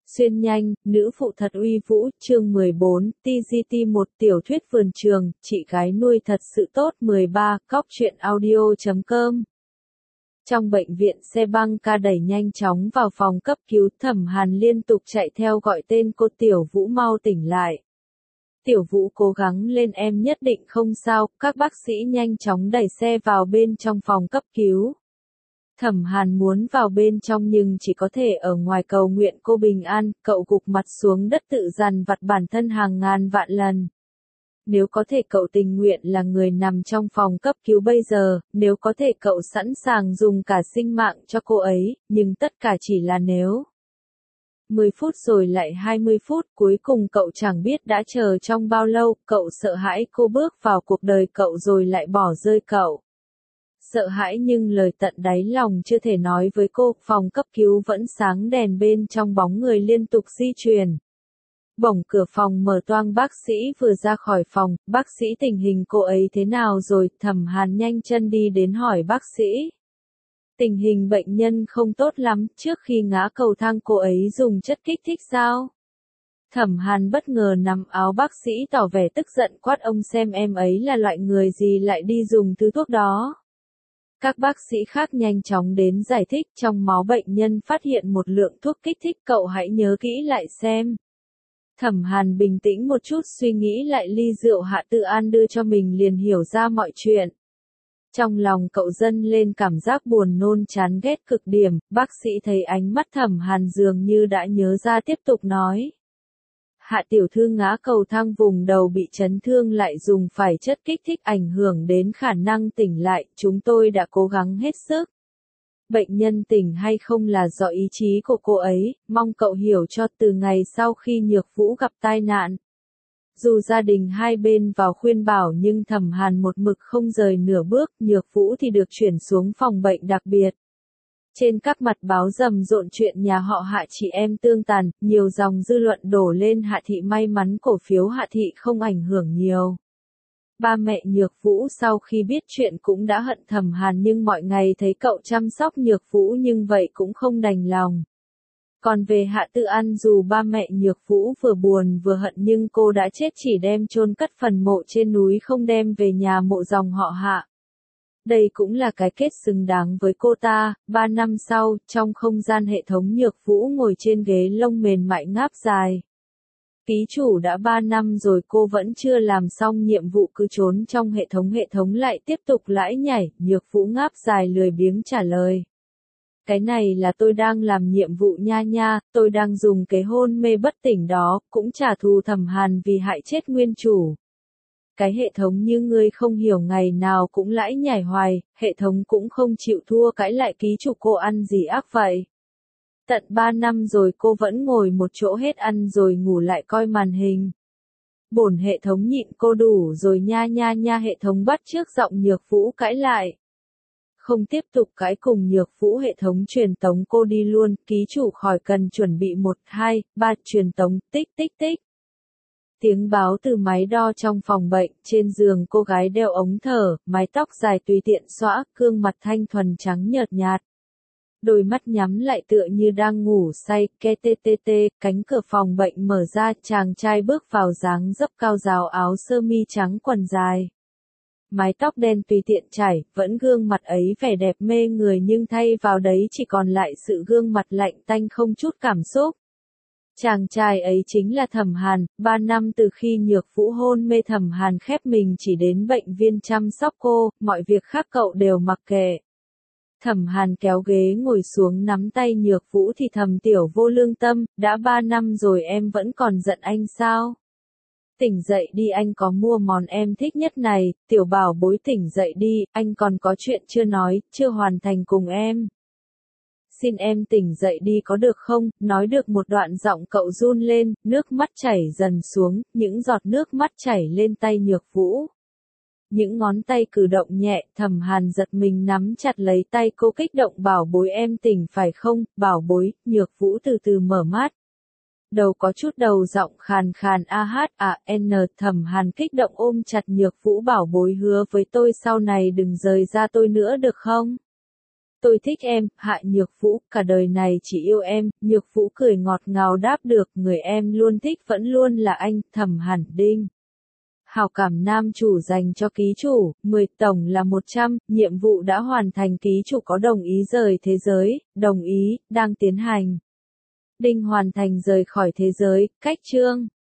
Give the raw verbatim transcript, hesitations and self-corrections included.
Xuyên nhanh, nữ phụ thật uy vũ, chương mười bốn, tê giê tê một tiểu thuyết vườn trường, chị gái nuôi thật sự tốt mười ba, cóc truyện audio chấm com. Trong bệnh viện xe băng ca đẩy nhanh chóng vào phòng cấp cứu, Thẩm Hàn liên tục chạy theo gọi tên cô Tiểu Vũ mau tỉnh lại. Tiểu Vũ cố gắng lên, em nhất định không sao, các bác sĩ nhanh chóng đẩy xe vào bên trong phòng cấp cứu. Thẩm Hàn muốn vào bên trong nhưng chỉ có thể ở ngoài cầu nguyện cô bình an, cậu gục mặt xuống đất tự dằn vặt bản thân hàng ngàn vạn lần. Nếu có thể cậu tình nguyện là người nằm trong phòng cấp cứu bây giờ, nếu có thể cậu sẵn sàng dùng cả sinh mạng cho cô ấy, nhưng tất cả chỉ là nếu. mười phút rồi lại hai mươi phút, cuối cùng cậu chẳng biết đã chờ trong bao lâu, cậu sợ hãi cô bước vào cuộc đời cậu rồi lại bỏ rơi cậu. Sợ hãi nhưng lời tận đáy lòng chưa thể nói với cô, phòng cấp cứu vẫn sáng đèn bên trong bóng người liên tục di chuyển. Bỗng cửa phòng mở toang, bác sĩ vừa ra khỏi phòng, bác sĩ tình hình cô ấy thế nào rồi, Thẩm Hàn nhanh chân đi đến hỏi bác sĩ. Tình hình bệnh nhân không tốt lắm, trước khi ngã cầu thang cô ấy dùng chất kích thích sao? Thẩm Hàn bất ngờ nắm áo bác sĩ tỏ vẻ tức giận quát ông xem em ấy là loại người gì lại đi dùng thứ thuốc đó. Các bác sĩ khác nhanh chóng đến giải thích, trong máu bệnh nhân phát hiện một lượng thuốc kích thích, cậu hãy nhớ kỹ lại xem. Thẩm Hàn bình tĩnh một chút suy nghĩ lại ly rượu Hạ Tự An đưa cho mình liền hiểu ra mọi chuyện. Trong lòng cậu dâng lên cảm giác buồn nôn chán ghét cực điểm, bác sĩ thấy ánh mắt Thẩm Hàn dường như đã nhớ ra tiếp tục nói. Hạ tiểu thư ngã cầu thang vùng đầu bị chấn thương lại dùng phải chất kích thích ảnh hưởng đến khả năng tỉnh lại, chúng tôi đã cố gắng hết sức. Bệnh nhân tỉnh hay không là do ý chí của cô ấy, mong cậu hiểu cho từ ngày sau khi Nhược Vũ gặp tai nạn. Dù gia đình hai bên vào khuyên bảo nhưng Thẩm Hàn một mực không rời nửa bước, Nhược Vũ thì được chuyển xuống phòng bệnh đặc biệt. Trên các mặt báo rầm rộn chuyện nhà họ Hạ chị em tương tàn, nhiều dòng dư luận đổ lên Hạ thị, may mắn cổ phiếu Hạ thị không ảnh hưởng nhiều. Ba mẹ Nhược Vũ sau khi biết chuyện cũng đã hận Thẩm Hàn nhưng mọi ngày thấy cậu chăm sóc Nhược Vũ nhưng vậy cũng không đành lòng. Còn về Hạ Tự An, dù ba mẹ Nhược Vũ vừa buồn vừa hận nhưng cô đã chết chỉ đem chôn cất phần mộ trên núi không đem về nhà mộ dòng họ Hạ. Đây cũng là cái kết xứng đáng với cô ta. Ba năm sau, trong không gian hệ thống, Nhược Vũ ngồi trên ghế lông mềm mại ngáp dài. Ký chủ đã ba năm rồi cô vẫn chưa làm xong nhiệm vụ cứ trốn trong hệ thống, hệ thống lại tiếp tục lãi nhảy, Nhược Vũ ngáp dài lười biếng trả lời. Cái này là tôi đang làm nhiệm vụ nha nha, tôi đang dùng cái hôn mê bất tỉnh đó, cũng trả thù Thẩm Hàn vì hại chết nguyên chủ. Cái hệ thống như ngươi không hiểu ngày nào cũng lãi nhảy hoài, hệ thống cũng không chịu thua cãi lại, ký chủ cô ăn gì ác vậy? Tận ba năm rồi cô vẫn ngồi một chỗ hết ăn rồi ngủ lại coi màn hình. Bổn hệ thống nhịn cô đủ rồi nha nha nha, hệ thống bắt chước giọng Nhược Vũ cãi lại. Không tiếp tục cãi cùng Nhược Vũ, hệ thống truyền tống cô đi luôn, ký chủ khỏi cần chuẩn bị một, hai, ba, truyền tống, tích tích tích. Tiếng báo từ máy đo trong phòng bệnh, trên giường cô gái đeo ống thở, mái tóc dài tùy tiện xõa, gương mặt thanh thuần trắng nhợt nhạt. Đôi mắt nhắm lại tựa như đang ngủ say, ke tê tê tê, cánh cửa phòng bệnh mở ra, chàng trai bước vào dáng dấp cao ráo, áo sơ mi trắng quần dài. Mái tóc đen tùy tiện chải, vẫn gương mặt ấy vẻ đẹp mê người nhưng thay vào đấy chỉ còn lại sự gương mặt lạnh tanh không chút cảm xúc. Chàng trai ấy chính là Thẩm Hàn, ba năm từ khi Nhược Vũ hôn mê Thẩm Hàn khép mình chỉ đến bệnh viên chăm sóc cô, mọi việc khác cậu đều mặc kệ. Thẩm Hàn kéo ghế ngồi xuống nắm tay Nhược Vũ thì thầm, tiểu vô lương tâm, đã ba năm rồi em vẫn còn giận anh sao? Tỉnh dậy đi, anh có mua món em thích nhất này, tiểu bảo bối tỉnh dậy đi, anh còn có chuyện chưa nói, chưa hoàn thành cùng em. Xin em tỉnh dậy đi có được không? Nói được một đoạn giọng cậu run lên, nước mắt chảy dần xuống, những giọt nước mắt chảy lên tay Nhược Vũ. Những ngón tay cử động nhẹ, Thẩm Hàn giật mình nắm chặt lấy tay cô kích động, bảo bối em tỉnh phải không, bảo bối. Nhược Vũ từ từ mở mắt. Đầu có chút đầu giọng khàn khàn a hát à n, Thẩm Hàn kích động ôm chặt Nhược Vũ, bảo bối hứa với tôi sau này đừng rời ra tôi nữa được không? Tôi thích em, Hạ Nhược Vũ, cả đời này chỉ yêu em, Nhược Vũ cười ngọt ngào đáp được, người em luôn thích vẫn luôn là anh, Thẩm Hẳn Đinh. Hào cảm nam chủ dành cho ký chủ, mười tổng là một trăm, nhiệm vụ đã hoàn thành, ký chủ có đồng ý rời thế giới, đồng ý, đang tiến hành. Đinh hoàn thành rời khỏi thế giới, cách chương.